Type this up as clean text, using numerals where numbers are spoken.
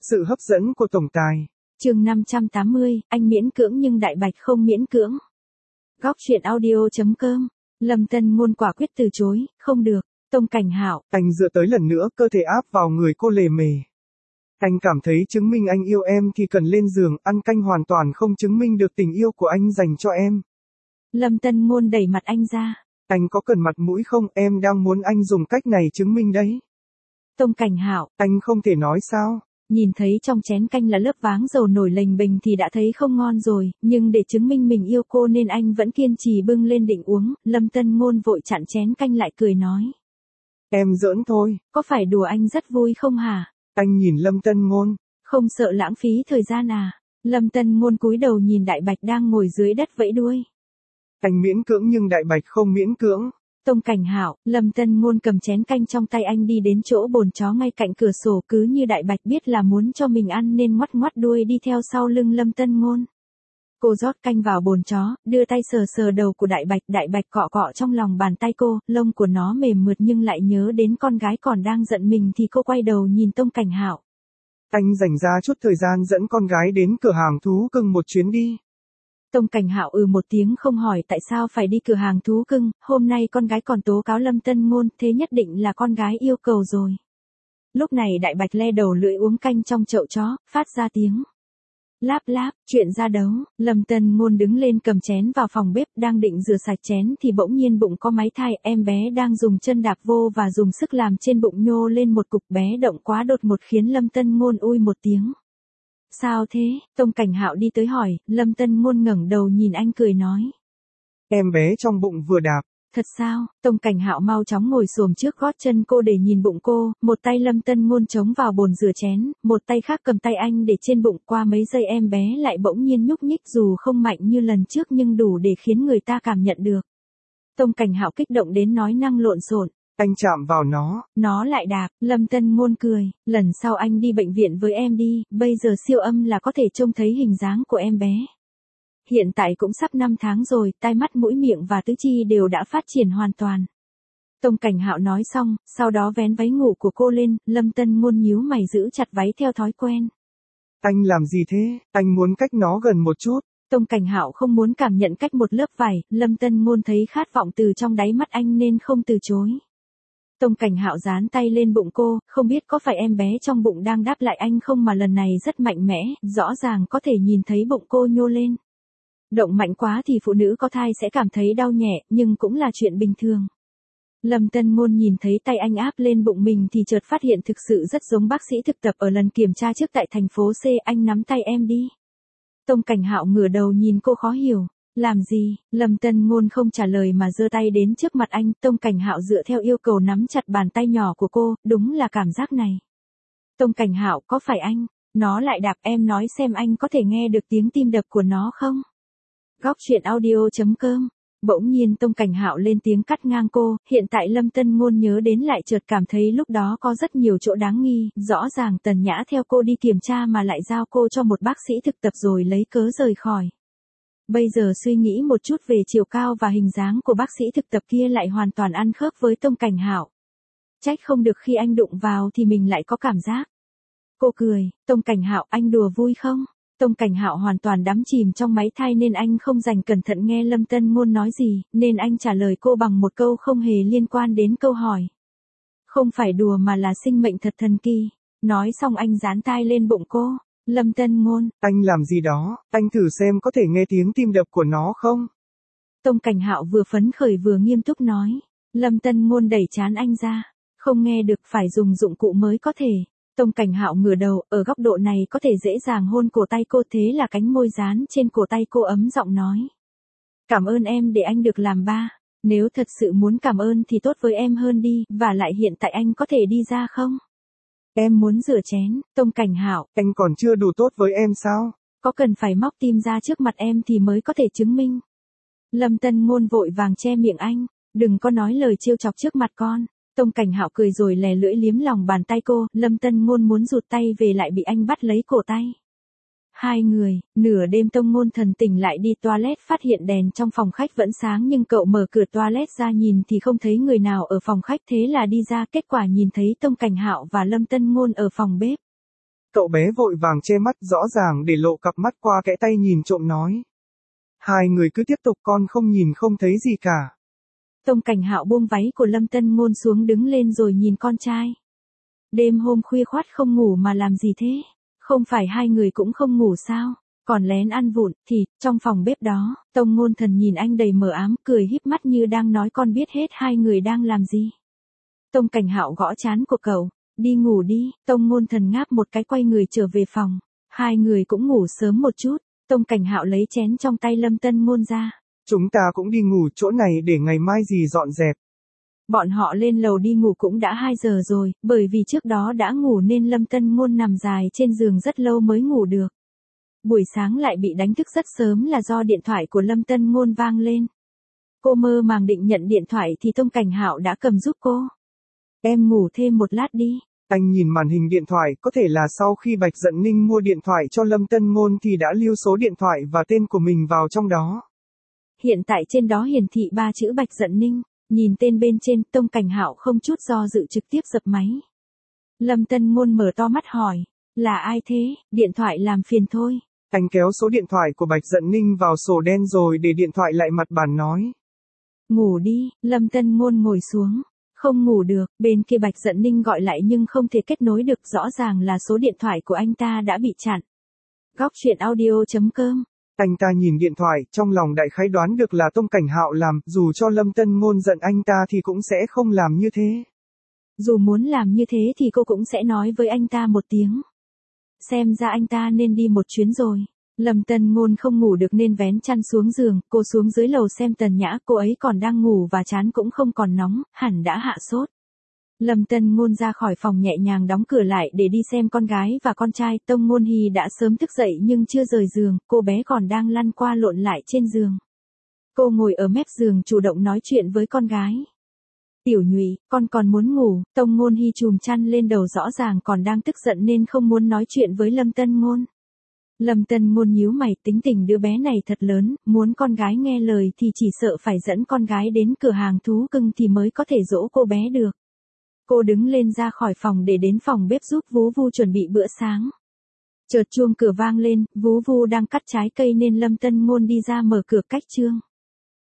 Sự hấp dẫn của tổng tài. Chương 580, anh miễn cưỡng nhưng Đại Bạch không miễn cưỡng. Góc truyện audio.com. Lâm Tân Ngôn quả quyết từ chối, không được. Tông Cảnh Hạo. Anh dựa tới lần nữa, cơ thể áp vào người cô lề mề. Anh cảm thấy chứng minh anh yêu em thì cần lên giường, ăn canh hoàn toàn không chứng minh được tình yêu của anh dành cho em. Lâm Tân Ngôn đẩy mặt anh ra. Anh có cần mặt mũi không, em đang muốn anh dùng cách này chứng minh đấy. Tông Cảnh Hạo. Anh không thể nói sao? Nhìn thấy trong chén canh là lớp váng dầu nổi lềnh bềnh thì đã thấy không ngon rồi, nhưng để chứng minh mình yêu cô nên anh vẫn kiên trì bưng lên định uống. Lâm Tân Ngôn vội chặn chén canh lại cười nói. Em giỡn thôi. Có phải đùa anh rất vui không hả? Anh nhìn Lâm Tân Ngôn. Không sợ lãng phí thời gian à? Lâm Tân Ngôn cúi đầu nhìn Đại Bạch đang ngồi dưới đất vẫy đuôi. Anh miễn cưỡng nhưng Đại Bạch không miễn cưỡng. Tông Cảnh Hạo. Lâm Tân Ngôn cầm chén canh trong tay anh đi đến chỗ bồn chó ngay cạnh cửa sổ, cứ như Đại Bạch biết là muốn cho mình ăn nên ngoắt ngoắt đuôi đi theo sau lưng Lâm Tân Ngôn. Cô rót canh vào bồn chó, đưa tay sờ sờ đầu của Đại Bạch cọ cọ trong lòng bàn tay cô, lông của nó mềm mượt nhưng lại nhớ đến con gái còn đang giận mình thì cô quay đầu nhìn Tông Cảnh Hạo. Anh dành ra chút thời gian dẫn con gái đến cửa hàng thú cưng một chuyến đi. Tông Cảnh Hạo một tiếng không hỏi tại sao phải đi cửa hàng thú cưng, hôm nay con gái còn tố cáo Lâm Tân Ngôn, thế nhất định là con gái yêu cầu rồi. Lúc này Đại Bạch le đầu lưỡi uống canh trong chậu chó, phát ra tiếng láp láp. Chuyện ra đấu. Lâm Tân Ngôn đứng lên cầm chén vào phòng bếp, đang định rửa sạch chén thì bỗng nhiên bụng có máy thai, em bé đang dùng chân đạp vô và dùng sức làm trên bụng nhô lên một cục, bé động quá đột ngột khiến Lâm Tân Ngôn ui một tiếng. Sao thế? Tông Cảnh Hạo đi tới hỏi. Lâm Tân Ngôn ngẩng đầu nhìn anh cười nói. Em bé trong bụng vừa đạp. Thật sao? Tông Cảnh Hạo mau chóng ngồi xổm trước gót chân cô để nhìn bụng cô, một tay Lâm Tân Ngôn chống vào bồn rửa chén, một tay khác cầm tay anh để trên bụng. Qua mấy giây em bé lại bỗng nhiên nhúc nhích, dù không mạnh như lần trước nhưng đủ để khiến người ta cảm nhận được. Tông Cảnh Hạo kích động đến nói năng lộn xộn. Anh chạm vào nó lại đạp. Lâm Tân Ngôn cười, lần sau anh đi bệnh viện với em đi, bây giờ siêu âm là có thể trông thấy hình dáng của em bé. Hiện tại cũng sắp 5 tháng rồi, tai mắt mũi miệng và tứ chi đều đã phát triển hoàn toàn. Tông Cảnh Hạo nói xong, sau đó vén váy ngủ của cô lên, Lâm Tân Ngôn nhíu mày giữ chặt váy theo thói quen. Anh làm gì thế? Anh muốn cách nó gần một chút. Tông Cảnh Hạo không muốn cảm nhận cách một lớp vải, Lâm Tân Ngôn thấy khát vọng từ trong đáy mắt anh nên không từ chối. Tông Cảnh Hạo dán tay lên bụng cô, không biết có phải em bé trong bụng đang đáp lại anh không mà lần này rất mạnh mẽ, rõ ràng có thể nhìn thấy bụng cô nhô lên. Động mạnh quá thì phụ nữ có thai sẽ cảm thấy đau nhẹ, nhưng cũng là chuyện bình thường. Lâm Tân Ngôn nhìn thấy tay anh áp lên bụng mình thì chợt phát hiện thực sự rất giống bác sĩ thực tập ở lần kiểm tra trước tại thành phố C. Anh nắm tay em đi. Tông Cảnh Hạo ngửa đầu nhìn cô khó hiểu. Làm gì? Lâm Tân Ngôn không trả lời mà giơ tay đến trước mặt anh. Tông Cảnh Hạo dựa theo yêu cầu nắm chặt bàn tay nhỏ của cô, đúng là cảm giác này. Tông Cảnh Hạo, có phải anh? Nó lại đạp, em nói xem anh có thể nghe được tiếng tim đập của nó không? Góc truyện audio.com. Bỗng nhiên Tông Cảnh Hạo lên tiếng cắt ngang cô, hiện tại Lâm Tân Ngôn nhớ đến lại chợt cảm thấy lúc đó có rất nhiều chỗ đáng nghi, rõ ràng Tần Nhã theo cô đi kiểm tra mà lại giao cô cho một bác sĩ thực tập rồi lấy cớ rời khỏi. Bây giờ suy nghĩ một chút về chiều cao và hình dáng của bác sĩ thực tập kia lại hoàn toàn ăn khớp với Tông Cảnh Hạo. Trách không được khi anh đụng vào thì mình lại có cảm giác. Cô cười, Tông Cảnh Hạo, anh đùa vui không? Tông Cảnh Hạo hoàn toàn đắm chìm trong máy thai nên anh không dành cẩn thận nghe Lâm Tân Ngôn nói gì, nên anh trả lời cô bằng một câu không hề liên quan đến câu hỏi. Không phải đùa mà là sinh mệnh thật thần kỳ. Nói xong anh dán tai lên bụng cô. Lâm Tân Ngôn. Anh làm gì đó, anh thử xem có thể nghe tiếng tim đập của nó không? Tông Cảnh Hạo vừa phấn khởi vừa nghiêm túc nói. Lâm Tân Ngôn đẩy trán anh ra. Không nghe được, phải dùng dụng cụ mới có thể. Tông Cảnh Hạo ngửa đầu, ở góc độ này có thể dễ dàng hôn cổ tay cô, thế là cánh môi dán trên cổ tay cô ấm giọng nói. Cảm ơn em để anh được làm ba. Nếu thật sự muốn cảm ơn thì tốt với em hơn đi, và lại hiện tại anh có thể đi ra không? Em muốn rửa chén. Tông Cảnh Hạo. Anh còn chưa đủ tốt với em sao? Có cần phải móc tim ra trước mặt em thì mới có thể chứng minh. Lâm Tân Ngôn vội vàng che miệng anh. Đừng có nói lời trêu chọc trước mặt con. Tông Cảnh Hạo cười rồi lè lưỡi liếm lòng bàn tay cô. Lâm Tân Ngôn muốn rụt tay về lại bị anh bắt lấy cổ tay. Hai người, nửa đêm Tông Ngôn thần tỉnh lại đi toilet, phát hiện đèn trong phòng khách vẫn sáng nhưng cậu mở cửa toilet ra nhìn thì không thấy người nào ở phòng khách, thế là đi ra, kết quả nhìn thấy Tông Cảnh Hạo và Lâm Tân Ngôn ở phòng bếp. Cậu bé vội vàng che mắt rõ ràng để lộ cặp mắt qua kẽ tay nhìn trộm nói. Hai người cứ tiếp tục, con không nhìn không thấy gì cả. Tông Cảnh Hạo buông váy của Lâm Tân Ngôn xuống đứng lên rồi nhìn con trai. Đêm hôm khuya khoắt không ngủ mà làm gì thế? Không phải hai người cũng không ngủ sao? Còn lén ăn vụn, thịt, trong phòng bếp đó. Tông Ngôn Thần nhìn anh đầy mờ ám, cười híp mắt như đang nói con biết hết hai người đang làm gì. Tông Cảnh Hạo gõ trán của cậu. Đi ngủ đi. Tông Ngôn Thần ngáp một cái quay người trở về phòng. Hai người cũng ngủ sớm một chút. Tông Cảnh Hạo lấy chén trong tay Lâm Tân Ngôn ra. Chúng ta cũng đi ngủ chỗ này để ngày mai dì dọn dẹp. Bọn họ lên lầu đi ngủ cũng đã 2 giờ rồi, bởi vì trước đó đã ngủ nên Lâm Tân Ngôn nằm dài trên giường rất lâu mới ngủ được. Buổi sáng lại bị đánh thức rất sớm là do điện thoại của Lâm Tân Ngôn vang lên. Cô mơ màng định nhận điện thoại thì Tông Cảnh Hạo đã cầm giúp cô. Em ngủ thêm một lát đi. Anh nhìn màn hình điện thoại, có thể là sau khi Bạch Dận Ninh mua điện thoại cho Lâm Tân Ngôn thì đã lưu số điện thoại và tên của mình vào trong đó. Hiện tại trên đó hiển thị 3 chữ Bạch Dận Ninh, nhìn tên bên trên, Tông Cảnh Hạo không chút do dự trực tiếp dập máy. Lâm Tân Ngôn mở to mắt hỏi, là ai thế, điện thoại làm phiền thôi. Anh kéo số điện thoại của Bạch Dận Ninh vào sổ đen rồi để điện thoại lại mặt bàn nói. Ngủ đi, Lâm Tân Ngôn ngồi xuống. Không ngủ được, bên kia Bạch Dận Ninh gọi lại nhưng không thể kết nối được, rõ ràng là số điện thoại của anh ta đã bị chặn. Góc truyện audio.com. Anh ta nhìn điện thoại, trong lòng đại khái đoán được là Tông Cảnh Hạo làm, dù cho Lâm Tân Ngôn giận anh ta thì cũng sẽ không làm như thế. Dù muốn làm như thế thì cô cũng sẽ nói với anh ta một tiếng. Xem ra anh ta nên đi một chuyến rồi. Lâm Tân Ngôn không ngủ được nên vén chăn xuống giường, cô xuống dưới lầu xem Tần Nhã, cô ấy còn đang ngủ và trán cũng không còn nóng, hẳn đã hạ sốt. Lâm Tân Ngôn ra khỏi phòng nhẹ nhàng đóng cửa lại để đi xem con gái và con trai. Tông Ngôn Hì đã sớm thức dậy nhưng chưa rời giường, cô bé còn đang lăn qua lộn lại trên giường. Cô ngồi ở mép giường chủ động nói chuyện với con gái. Tiểu Nhụy, con còn muốn ngủ. Tông Ngôn Hì chùm chăn lên đầu, rõ ràng còn đang tức giận nên không muốn nói chuyện với Lâm Tân Ngôn. Lâm Tân Ngôn nhíu mày, tính tình đứa bé này thật lớn, muốn con gái nghe lời thì chỉ sợ phải dẫn con gái đến cửa hàng thú cưng thì mới có thể dỗ cô bé được. Cô đứng lên ra khỏi phòng để đến phòng bếp giúp Vú Vu chuẩn bị bữa sáng. Chợt chuông cửa vang lên, Vú Vu đang cắt trái cây nên Lâm Tân Ngôn đi ra mở cửa cách trương.